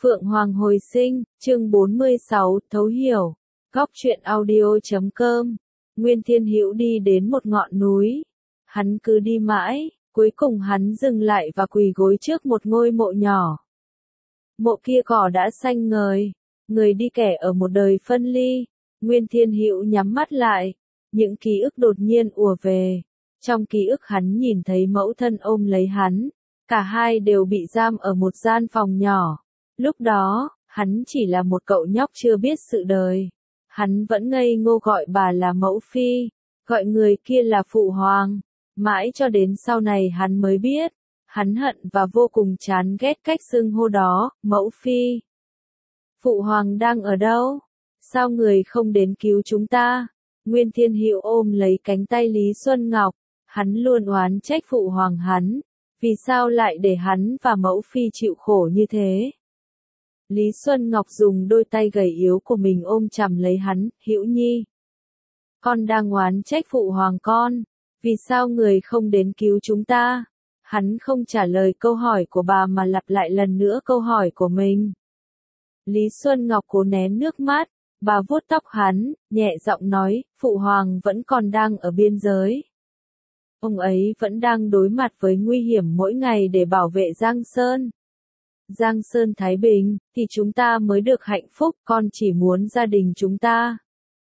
Phượng Hoàng hồi sinh, chương 46, thấu hiểu. Góc truyện audio.com. Nguyên Thiên Hữu đi đến một ngọn núi. Hắn cứ đi mãi, cuối cùng hắn dừng lại và quỳ gối trước một ngôi mộ nhỏ. Mộ kia cỏ đã xanh ngời, người đi kẻ ở một đời phân ly. Nguyên Thiên Hữu nhắm mắt lại, những ký ức đột nhiên ùa về. Trong ký ức hắn nhìn thấy mẫu thân ôm lấy hắn, cả hai đều bị giam ở một gian phòng nhỏ. Lúc đó, hắn chỉ là một cậu nhóc chưa biết sự đời. Hắn vẫn ngây ngô gọi bà là mẫu phi, gọi người kia là phụ hoàng. Mãi cho đến sau này hắn mới biết, hắn hận và vô cùng chán ghét cách xưng hô đó, mẫu phi. Phụ hoàng đang ở đâu? Sao người không đến cứu chúng ta? Nguyên Thiên Hữu ôm lấy cánh tay Lý Xuân Ngọc, hắn luôn oán trách phụ hoàng hắn, vì sao lại để hắn và mẫu phi chịu khổ như thế? Lý Xuân Ngọc dùng đôi tay gầy yếu của mình ôm chầm lấy hắn, Hữu Nhi. Con đang oán trách phụ hoàng con, vì sao người không đến cứu chúng ta? Hắn không trả lời câu hỏi của bà mà lặp lại lần nữa câu hỏi của mình. Lý Xuân Ngọc cố nén nước mắt, bà vuốt tóc hắn, nhẹ giọng nói, phụ hoàng vẫn còn đang ở biên giới. Ông ấy vẫn đang đối mặt với nguy hiểm mỗi ngày để bảo vệ Giang Sơn. Giang Sơn thái bình, thì chúng ta mới được hạnh phúc, con chỉ muốn gia đình chúng ta.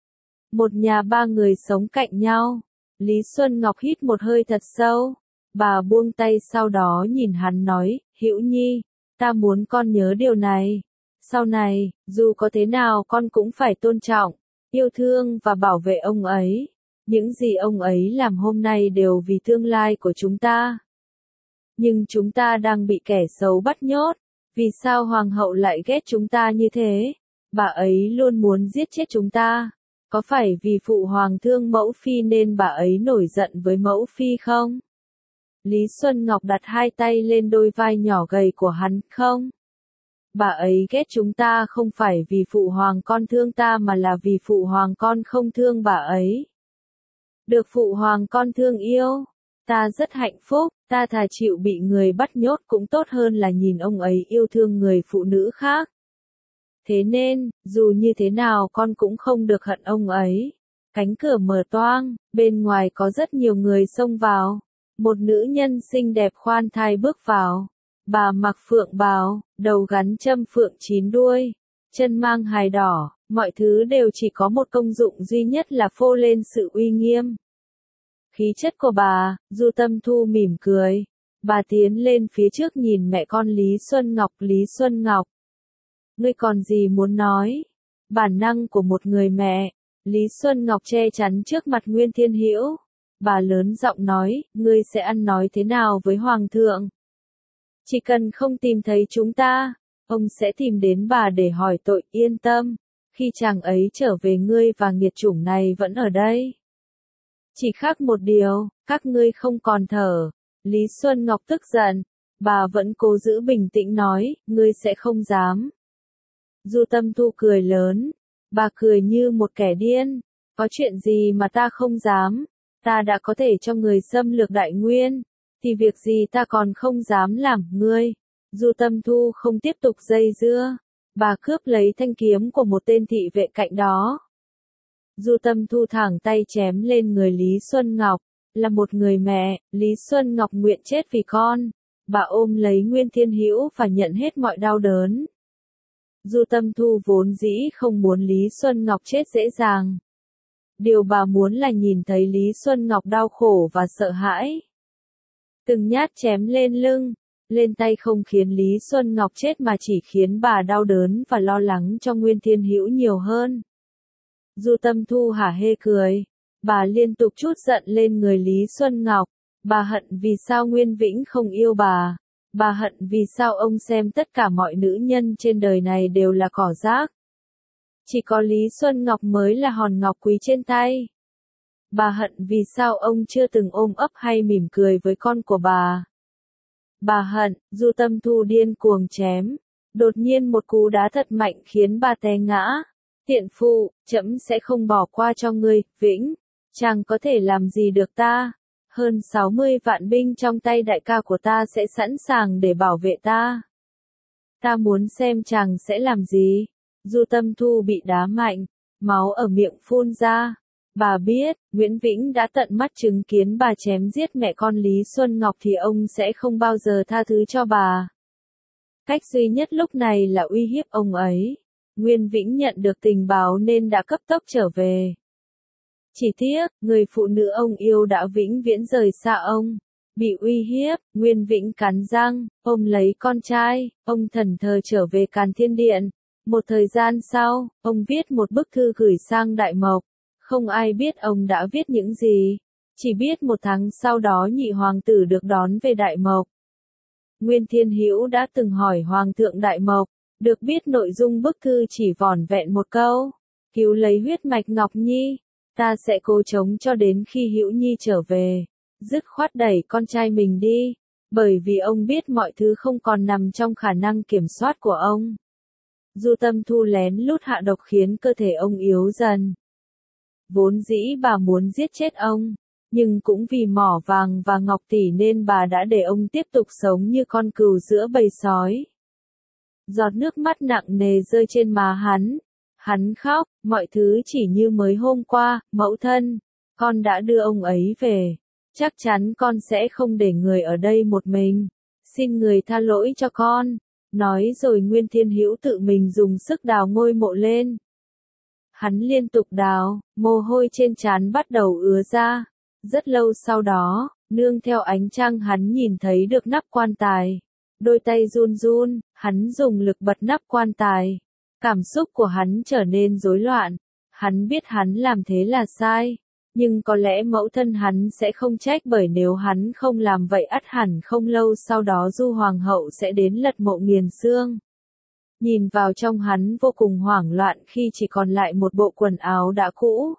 Một nhà ba người sống cạnh nhau. Lý Xuân Ngọc hít một hơi thật sâu. Bà buông tay sau đó nhìn hắn nói, Hữu Nhi, ta muốn con nhớ điều này. Sau này, dù có thế nào con cũng phải tôn trọng, yêu thương và bảo vệ ông ấy. Những gì ông ấy làm hôm nay đều vì tương lai của chúng ta. Nhưng chúng ta đang bị kẻ xấu bắt nhốt. Vì sao hoàng hậu lại ghét chúng ta như thế? Bà ấy luôn muốn giết chết chúng ta. Có phải vì phụ hoàng thương mẫu phi nên bà ấy nổi giận với mẫu phi không? Lý Xuân Ngọc đặt hai tay lên đôi vai nhỏ gầy của hắn, không? Bà ấy ghét chúng ta không phải vì phụ hoàng con thương ta mà là vì phụ hoàng con không thương bà ấy. Được phụ hoàng con thương yêu, ta rất hạnh phúc, ta thà chịu bị người bắt nhốt cũng tốt hơn là nhìn ông ấy yêu thương người phụ nữ khác. Thế nên, dù như thế nào con cũng không được hận ông ấy. Cánh cửa mở toang, bên ngoài có rất nhiều người xông vào. Một nữ nhân xinh đẹp khoan thai bước vào. Bà mặc phượng bào, đầu gắn châm phượng 9 đuôi, chân mang hài đỏ, mọi thứ đều chỉ có một công dụng duy nhất là phô lên sự uy nghiêm. Khí chất của bà, Du Tâm Thu mỉm cười. Bà tiến lên phía trước nhìn mẹ con Lý Xuân Ngọc. Lý Xuân Ngọc, ngươi còn gì muốn nói? Bản năng của một người mẹ. Lý Xuân Ngọc che chắn trước mặt Nguyên Thiên Hữu. Bà lớn giọng nói, ngươi sẽ ăn nói thế nào với hoàng thượng? Chỉ cần không tìm thấy chúng ta, ông sẽ tìm đến bà để hỏi tội. Yên tâm, khi chàng ấy trở về ngươi và nghiệt chủng này vẫn ở đây. Chỉ khác một điều, các ngươi không còn thở. Lý Xuân Ngọc tức giận, bà vẫn cố giữ bình tĩnh nói, ngươi sẽ không dám. Du Tâm Thu cười lớn, bà cười như một kẻ điên, có chuyện gì mà ta không dám, ta đã có thể cho người xâm lược Đại Nguyên, thì việc gì ta còn không dám làm. Ngươi. Du Tâm Thu không tiếp tục dây dưa, bà cướp lấy thanh kiếm của một tên thị vệ cạnh đó. Du Tâm Thu thẳng tay chém lên người Lý Xuân Ngọc, là một người mẹ, Lý Xuân Ngọc nguyện chết vì con. Bà ôm lấy Nguyên Thiên Hữu và nhận hết mọi đau đớn. Du Tâm Thu vốn dĩ không muốn Lý Xuân Ngọc chết dễ dàng. Điều bà muốn là nhìn thấy Lý Xuân Ngọc đau khổ và sợ hãi. Từng nhát chém lên lưng, lên tay không khiến Lý Xuân Ngọc chết mà chỉ khiến bà đau đớn và lo lắng cho Nguyên Thiên Hữu nhiều hơn. Du Tâm Thu hả hê cười. Bà liên tục trút giận lên người Lý Xuân Ngọc. Bà hận vì sao Nguyên Vĩnh không yêu bà. Bà hận vì sao ông xem tất cả mọi nữ nhân trên đời này đều là cỏ rác. Chỉ có Lý Xuân Ngọc mới là hòn ngọc quý trên tay. Bà hận vì sao ông chưa từng ôm ấp hay mỉm cười với con của bà. Bà hận. Du Tâm Thu điên cuồng chém. Đột nhiên một cú đá thật mạnh khiến bà té ngã. Tiện phụ, trẫm sẽ không bỏ qua cho ngươi, Vĩnh. Chàng có thể làm gì được ta? Hơn 60 vạn binh trong tay đại ca của ta sẽ sẵn sàng để bảo vệ ta. Ta muốn xem chàng sẽ làm gì. Du Tâm Thu bị đá mạnh, máu ở miệng phun ra. Bà biết, Nguyễn Vĩnh đã tận mắt chứng kiến bà chém giết mẹ con Lý Xuân Ngọc thì ông sẽ không bao giờ tha thứ cho bà. Cách duy nhất lúc này là uy hiếp ông ấy. Nguyên Vĩnh nhận được tình báo nên đã cấp tốc trở về. Chỉ tiếc, người phụ nữ ông yêu đã vĩnh viễn rời xa ông. Bị uy hiếp, Nguyên Vĩnh cắn răng, ôm lấy con trai, ông thẫn thờ trở về Càn Thiên Điện. Một thời gian sau, ông viết một bức thư gửi sang Đại Mộc. Không ai biết ông đã viết những gì. Chỉ biết một tháng sau đó nhị hoàng tử được đón về Đại Mộc. Nguyên Thiên Hữu đã từng hỏi Hoàng thượng Đại Mộc, được biết nội dung bức thư chỉ vỏn vẹn một câu. Cứu lấy huyết mạch Ngọc Nhi, ta sẽ cố chống cho đến khi Hữu Nhi trở về. Dứt khoát đẩy con trai mình đi, bởi vì ông biết mọi thứ không còn nằm trong khả năng kiểm soát của ông. Du Tâm Thu lén lút hạ độc khiến cơ thể ông yếu dần. Vốn dĩ bà muốn giết chết ông, nhưng cũng vì mỏ vàng và ngọc tỷ nên bà đã để ông tiếp tục sống như con cừu giữa bầy sói. Giọt nước mắt nặng nề rơi trên má hắn. Hắn khóc, mọi thứ chỉ như mới hôm qua, mẫu thân, con đã đưa ông ấy về. Chắc chắn con sẽ không để người ở đây một mình. Xin người tha lỗi cho con. Nói rồi Nguyên Thiên Hữu tự mình dùng sức đào ngôi mộ lên. Hắn liên tục đào, mồ hôi trên trán bắt đầu ứa ra. Rất lâu sau đó, nương theo ánh trăng hắn nhìn thấy được nắp quan tài. Đôi tay run run, hắn dùng lực bật nắp quan tài. Cảm xúc của hắn trở nên rối loạn. Hắn biết hắn làm thế là sai. Nhưng có lẽ mẫu thân hắn sẽ không trách bởi nếu hắn không làm vậy ắt hẳn không lâu sau đó Du Hoàng hậu sẽ đến lật mộ nghiền xương. Nhìn vào trong hắn vô cùng hoảng loạn khi chỉ còn lại một bộ quần áo đã cũ.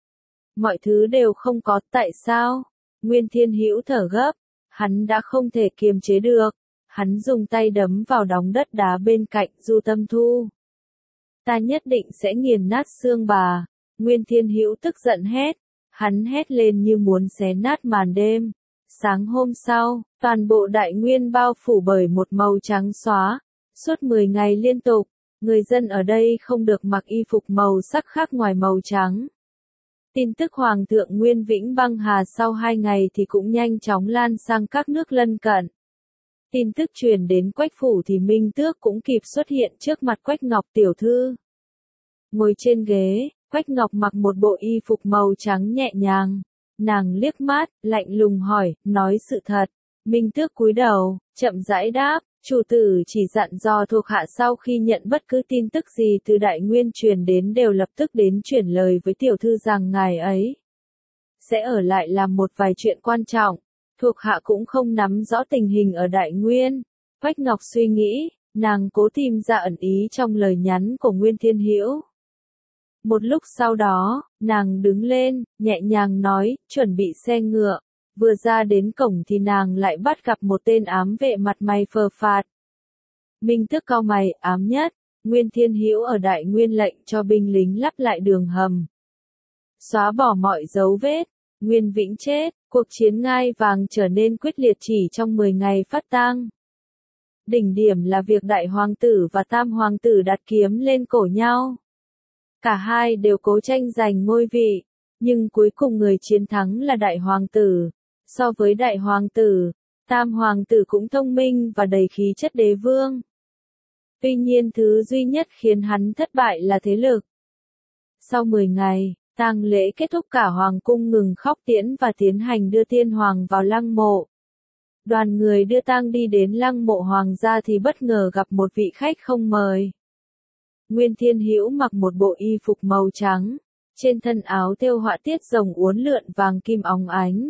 Mọi thứ đều không có, tại sao? Nguyên Thiên Hữu thở gấp, hắn đã không thể kiềm chế được. Hắn dùng tay đấm vào đống đất đá bên cạnh Du Tâm Thu. Ta nhất định sẽ nghiền nát xương bà. Nguyên Thiên Hữu tức giận hét. Hắn hét lên như muốn xé nát màn đêm. Sáng hôm sau, toàn bộ Đại Nguyên bao phủ bởi một màu trắng xóa. Suốt 10 ngày liên tục, người dân ở đây không được mặc y phục màu sắc khác ngoài màu trắng. Tin tức Hoàng thượng Nguyên Vĩnh băng hà sau 2 ngày thì cũng nhanh chóng lan sang các nước lân cận. Tin tức truyền đến Quách phủ thì Minh Tước cũng kịp xuất hiện trước mặt Quách Ngọc tiểu thư. Ngồi trên ghế, Quách Ngọc mặc một bộ y phục màu trắng nhẹ nhàng. Nàng liếc mắt, lạnh lùng hỏi, nói sự thật. Minh Tước cúi đầu, chậm rãi đáp, chủ tử chỉ dặn dò thuộc hạ sau khi nhận bất cứ tin tức gì từ Đại Nguyên truyền đến đều lập tức đến chuyển lời với tiểu thư rằng ngài ấy sẽ ở lại làm một vài chuyện quan trọng. Thuộc hạ cũng không nắm rõ tình hình ở Đại Nguyên. Quách Ngọc suy nghĩ, nàng cố tìm ra ẩn ý trong lời nhắn của Nguyên Thiên Hữu. Một lúc sau đó, nàng đứng lên, nhẹ nhàng nói, chuẩn bị xe ngựa. Vừa ra đến cổng thì nàng lại bắt gặp một tên ám vệ mặt mày phờ phạt. Minh Tước cau mày, ám nhất. Nguyên Thiên Hữu ở Đại Nguyên lệnh cho binh lính lắp lại đường hầm, xóa bỏ mọi dấu vết. Nguyên Vĩnh chết, cuộc chiến ngai vàng trở nên quyết liệt chỉ trong 10 ngày phát tang. Đỉnh điểm là việc Đại Hoàng tử và Tam Hoàng tử đặt kiếm lên cổ nhau. Cả hai đều cố tranh giành ngôi vị, nhưng cuối cùng người chiến thắng là Đại Hoàng tử. So với Đại Hoàng tử, Tam Hoàng tử cũng thông minh và đầy khí chất đế vương. Tuy nhiên thứ duy nhất khiến hắn thất bại là thế lực. Sau 10 ngày, tang lễ kết thúc, cả hoàng cung ngừng khóc tiễn và tiến hành đưa tiên hoàng vào lăng mộ. Đoàn người đưa tang đi đến lăng mộ hoàng gia thì bất ngờ gặp một vị khách không mời. Nguyên Thiên Hữu mặc một bộ y phục màu trắng, trên thân áo thêu họa tiết rồng uốn lượn vàng kim óng ánh.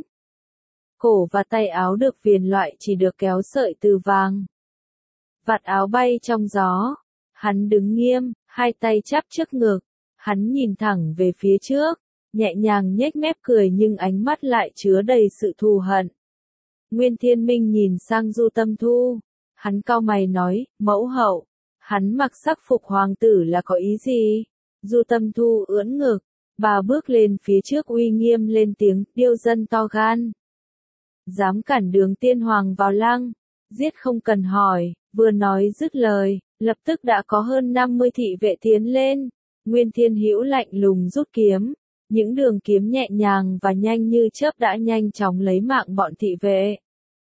Cổ và tay áo được viền loại chỉ được kéo sợi từ vàng. Vạt áo bay trong gió. Hắn đứng nghiêm, hai tay chắp trước ngực. Hắn nhìn thẳng về phía trước, nhẹ nhàng nhếch mép cười nhưng ánh mắt lại chứa đầy sự thù hận. Nguyên Thiên Minh nhìn sang Du Tâm Thu. Hắn cau mày nói, mẫu hậu, hắn mặc sắc phục hoàng tử là có ý gì? Du Tâm Thu ưỡn ngực, bà bước lên phía trước uy nghiêm lên tiếng, điêu dân to gan. Dám cản đường tiên hoàng vào lăng, giết không cần hỏi, Vừa nói dứt lời, lập tức đã có hơn 50 thị vệ tiến lên. Nguyên Thiên Hữu lạnh lùng rút kiếm, những đường kiếm nhẹ nhàng và nhanh như chớp đã nhanh chóng lấy mạng bọn thị vệ.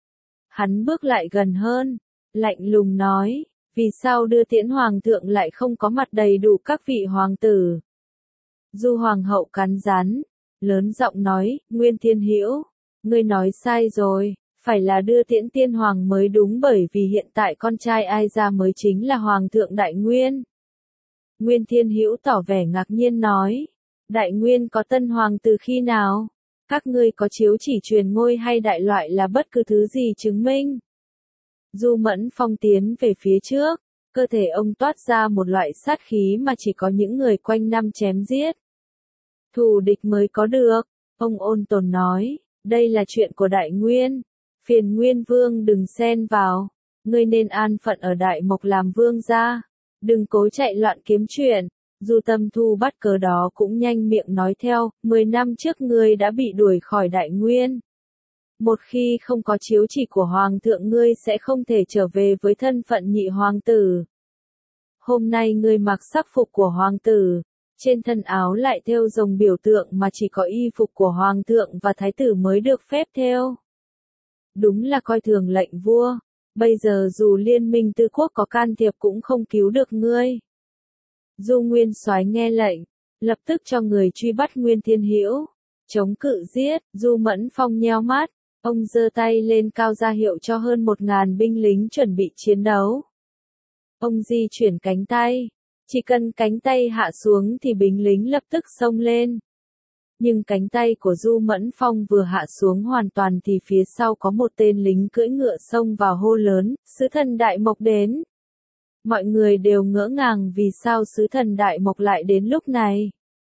Hắn bước lại gần hơn, lạnh lùng nói, vì sao đưa tiễn hoàng thượng lại không có mặt đầy đủ các vị hoàng tử. Du hoàng hậu cắn rắn, lớn giọng nói, Nguyên Thiên Hữu, ngươi nói sai rồi, phải là đưa tiễn tiên hoàng mới đúng, bởi vì hiện tại con trai ai ra mới chính là hoàng thượng Đại Nguyên. Nguyên Thiên Hữu tỏ vẻ ngạc nhiên nói, Đại Nguyên có tân hoàng từ khi nào? Các ngươi có chiếu chỉ truyền ngôi hay đại loại là bất cứ thứ gì chứng minh? Du Mẫn Phong tiến về phía trước, cơ thể ông toát ra một loại sát khí mà chỉ có những người quanh năm chém giết. Thù địch mới có được, ông ôn tồn nói, đây là chuyện của Đại Nguyên, phiền Nguyên Vương đừng xen vào, ngươi nên an phận ở Đại Mộc làm vương gia, đừng cố chạy loạn kiếm chuyện. Du Tâm Thu bắt cớ đó cũng nhanh miệng nói theo, 10 năm trước ngươi đã bị đuổi khỏi Đại Nguyên. Một khi không có chiếu chỉ của Hoàng thượng ngươi sẽ không thể trở về với thân phận nhị hoàng tử. Hôm nay ngươi mặc sắc phục của hoàng tử, trên thân áo lại thêu rồng biểu tượng mà chỉ có y phục của Hoàng thượng và Thái tử mới được phép thêu. Đúng là coi thường lệnh vua, bây giờ dù liên minh tư quốc có can thiệp cũng không cứu được ngươi. Du Nguyên Soái nghe lệnh, lập tức cho người truy bắt Nguyên Thiên Hữu, chống cự giết. Du Mẫn Phong nheo mắt, ông giơ tay lên cao ra hiệu cho hơn 1000 binh lính chuẩn bị chiến đấu. Ông di chuyển cánh tay, chỉ cần cánh tay hạ xuống thì binh lính lập tức xông lên. Nhưng cánh tay của Du Mẫn Phong vừa hạ xuống hoàn toàn thì phía sau có một tên lính cưỡi ngựa xông vào hô lớn, sứ thần Đại Mộc đến. Mọi người đều ngỡ ngàng vì sao sứ thần Đại Mộc lại đến lúc này.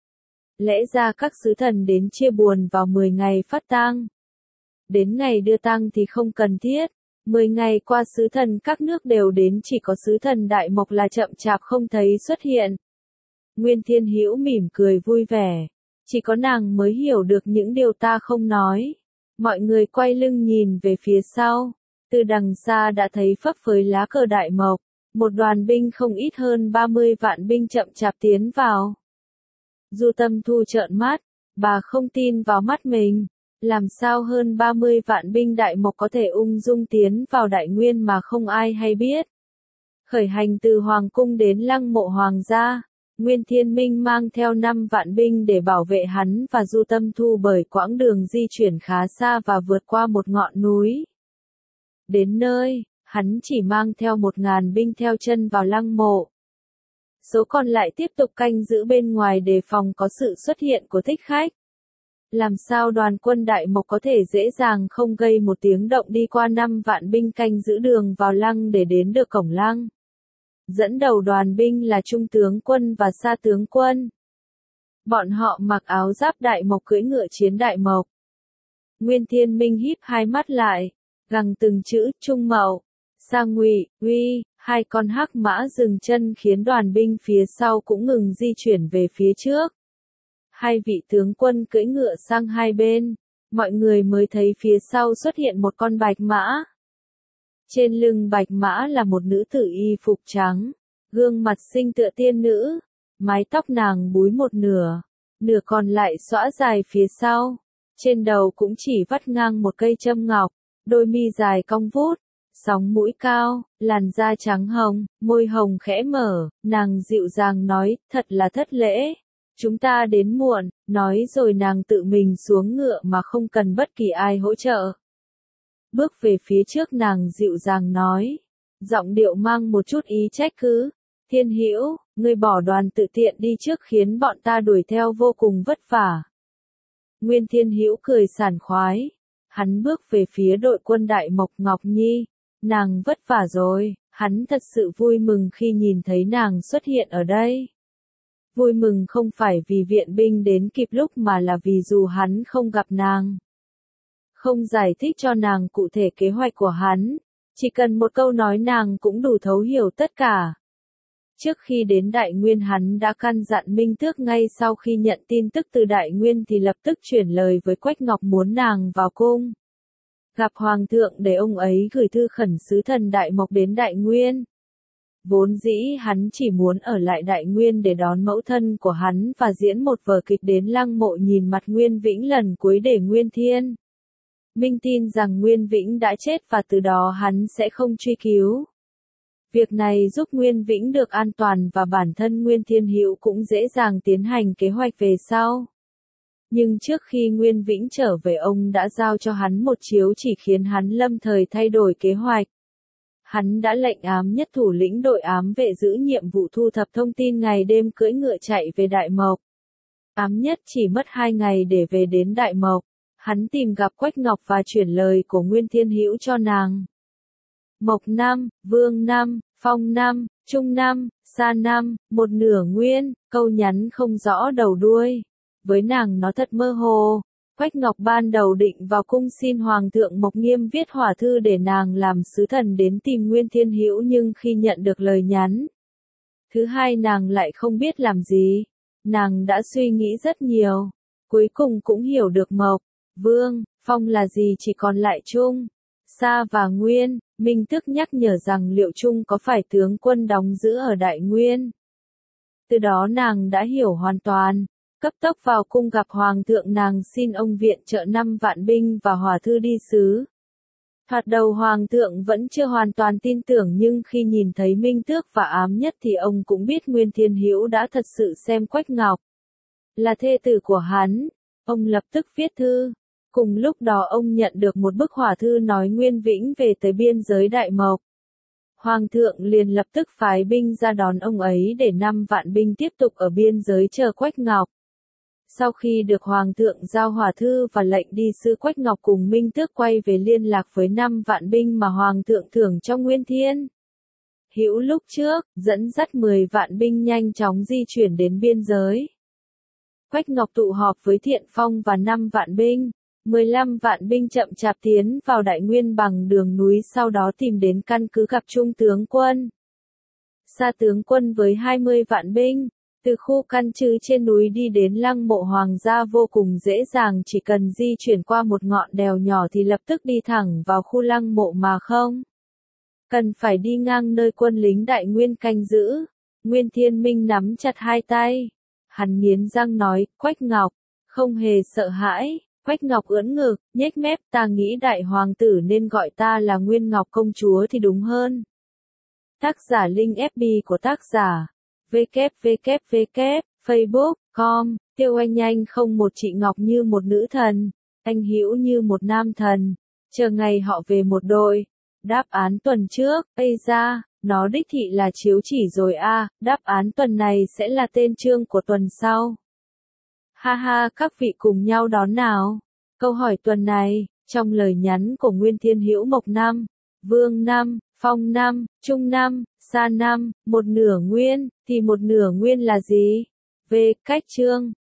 Lẽ ra các sứ thần đến chia buồn vào 10 ngày phát tang. Đến ngày đưa tang thì không cần thiết. 10 ngày qua sứ thần các nước đều đến, chỉ có sứ thần Đại Mộc là chậm chạp không thấy xuất hiện. Nguyên Thiên Hữu mỉm cười vui vẻ. Chỉ có nàng mới hiểu được những điều ta không nói. Mọi người quay lưng nhìn về phía sau. Từ đằng xa đã thấy phấp phới lá cờ Đại Mộc. Một đoàn binh không ít hơn 30 vạn binh chậm chạp tiến vào. Du Tâm Thu trợn mắt, bà không tin vào mắt mình. Làm sao hơn 30 vạn binh Đại Mộc có thể ung dung tiến vào Đại Nguyên mà không ai hay biết. Khởi hành từ Hoàng cung đến lăng mộ Hoàng gia, Nguyên Thiên Minh mang theo 5 vạn binh để bảo vệ hắn và Du Tâm Thu bởi quãng đường di chuyển khá xa và vượt qua một ngọn núi. Đến nơi, hắn chỉ mang theo 1000 binh theo chân vào lăng mộ. Số còn lại tiếp tục canh giữ bên ngoài đề phòng có sự xuất hiện của thích khách. Làm sao đoàn quân Đại Mộc có thể dễ dàng không gây một tiếng động đi qua 5 vạn binh canh giữ đường vào lăng để đến được cổng lăng. Dẫn đầu đoàn binh là Trung tướng quân và Sa tướng quân. Bọn họ mặc áo giáp Đại Mộc cưỡi ngựa chiến Đại Mộc. Nguyên Thiên Minh híp hai mắt lại, gằn từng chữ Trung Mậu, Sa Ngụy, Uy, hai con hắc mã dừng chân khiến đoàn binh phía sau cũng ngừng di chuyển về phía trước. Hai vị tướng quân cưỡi ngựa sang hai bên, mọi người mới thấy phía sau xuất hiện một con bạch mã. Trên lưng bạch mã là một nữ tử y phục trắng, gương mặt xinh tựa tiên nữ, mái tóc nàng búi một nửa, nửa còn lại xõa dài phía sau, trên đầu cũng chỉ vắt ngang một cây châm ngọc, đôi mi dài cong vút, sóng mũi cao, làn da trắng hồng, môi hồng khẽ mở, nàng dịu dàng nói, thật là thất lễ. Chúng ta đến muộn, nói rồi nàng tự mình xuống ngựa mà không cần bất kỳ ai hỗ trợ. Bước về phía trước nàng dịu dàng nói, giọng điệu mang một chút ý trách cứ, Thiên Hữu, ngươi bỏ đoàn tự tiện đi trước khiến bọn ta đuổi theo vô cùng vất vả. Nguyên Thiên Hữu cười sảng khoái, hắn bước về phía đội quân Đại Mộc. Ngọc Nhi, nàng vất vả rồi, hắn thật sự vui mừng khi nhìn thấy nàng xuất hiện ở đây. Vui mừng không phải vì viện binh đến kịp lúc mà là vì dù hắn không gặp nàng, không giải thích cho nàng cụ thể kế hoạch của hắn, chỉ cần một câu nói nàng cũng đủ thấu hiểu tất cả. Trước khi đến Đại Nguyên hắn đã căn dặn Minh Tước ngay sau khi nhận tin tức từ Đại Nguyên thì lập tức chuyển lời với Quách Ngọc muốn nàng vào cung. Gặp Hoàng thượng để ông ấy gửi thư khẩn sứ thần Đại Mộc đến Đại Nguyên. Vốn dĩ hắn chỉ muốn ở lại Đại Nguyên để đón mẫu thân của hắn và diễn một vở kịch đến lăng mộ nhìn mặt Nguyên Vĩnh lần cuối để Nguyên Thiên Minh tin rằng Nguyên Vĩnh đã chết và từ đó hắn sẽ không truy cứu. Việc này giúp Nguyên Vĩnh được an toàn và bản thân Nguyên Thiên Hữu cũng dễ dàng tiến hành kế hoạch về sau. Nhưng trước khi Nguyên Vĩnh trở về ông đã giao cho hắn một chiếu chỉ khiến hắn lâm thời thay đổi kế hoạch. Hắn đã lệnh ám nhất thủ lĩnh đội ám vệ giữ nhiệm vụ thu thập thông tin ngày đêm cưỡi ngựa chạy về Đại Mộc. Ám nhất chỉ mất 2 ngày để về đến Đại Mộc. Hắn tìm gặp Quách Ngọc và chuyển lời của Nguyên Thiên Hữu cho nàng. Mộc năm, Vương năm, Phong năm, Trung năm, Sa năm, một nửa nguyên, câu nhắn không rõ đầu đuôi. Với nàng nó thật mơ hồ. Quách Ngọc ban đầu định vào cung xin Hoàng thượng Mộc Nghiêm viết hỏa thư để nàng làm sứ thần đến tìm Nguyên Thiên Hữu nhưng khi nhận được lời nhắn. Thứ hai nàng lại không biết làm gì. Nàng đã suy nghĩ rất nhiều. Cuối cùng cũng hiểu được Mộc, Vương, Phong là gì chỉ còn lại Trung, Sa và Nguyên. Minh Tước nhắc nhở rằng liệu Trung có phải tướng quân đóng giữ ở Đại Nguyên. Từ đó nàng đã hiểu hoàn toàn. Cấp tốc vào cung gặp Hoàng thượng nàng xin ông viện trợ 5 vạn binh và hỏa thư đi sứ. Thoạt đầu Hoàng thượng vẫn chưa hoàn toàn tin tưởng nhưng khi nhìn thấy Minh Tước và ám nhất thì ông cũng biết Nguyên Thiên Hữu đã thật sự xem Quách Ngọc là thê tử của hắn. Ông lập tức viết thư. Cùng lúc đó ông nhận được một bức hỏa thư nói Nguyên Vĩnh về tới biên giới Đại Mộc. Hoàng thượng liền lập tức phái binh ra đón ông ấy để 5 vạn binh tiếp tục ở biên giới chờ Quách Ngọc. Sau khi được Hoàng thượng giao hỏa thư và lệnh đi sứ, Quách Ngọc cùng Minh Tước quay về liên lạc với 5 vạn binh mà Hoàng thượng thưởng cho Nguyên Thiên Hữu lúc trước, dẫn dắt 10 vạn binh nhanh chóng di chuyển đến biên giới. Quách Ngọc tụ họp với Thiện Phong và 5 vạn binh. 15 vạn binh chậm chạp tiến vào Đại Nguyên bằng đường núi, sau đó tìm đến căn cứ gặp Trung tướng quân. Sa tướng quân với 20 vạn binh, từ khu căn cứ trên núi đi đến lăng mộ hoàng gia vô cùng dễ dàng, chỉ cần di chuyển qua một ngọn đèo nhỏ thì lập tức đi thẳng vào khu lăng mộ mà không cần phải đi ngang nơi quân lính Đại Nguyên canh giữ. Nguyên Thiên Minh nắm chặt hai tay. Hắn nghiến răng nói, Quách Ngọc, không hề sợ hãi. Quách Ngọc ưỡn ngực, nhếch mép, ta nghĩ đại hoàng tử nên gọi ta là Nguyên Ngọc công chúa thì đúng hơn. Tác giả link FB của tác giả www facebook.com. Tiêu anh không một chị Ngọc như một nữ thần, anh Hữu như một nam thần. Chờ ngày họ về một đội. Đáp án tuần trước, ây ra, nó đích thị là chiếu chỉ rồi a. Đáp án tuần này sẽ là tên chương của tuần sau. Ha ha, các vị cùng nhau đón nào. Câu hỏi tuần này, trong lời nhắn của Nguyên Thiên Hữu Mộc năm, Vương năm, Phong năm, Trung năm, Sa năm, một nửa nguyên, thì một nửa nguyên là gì? Về cách chương.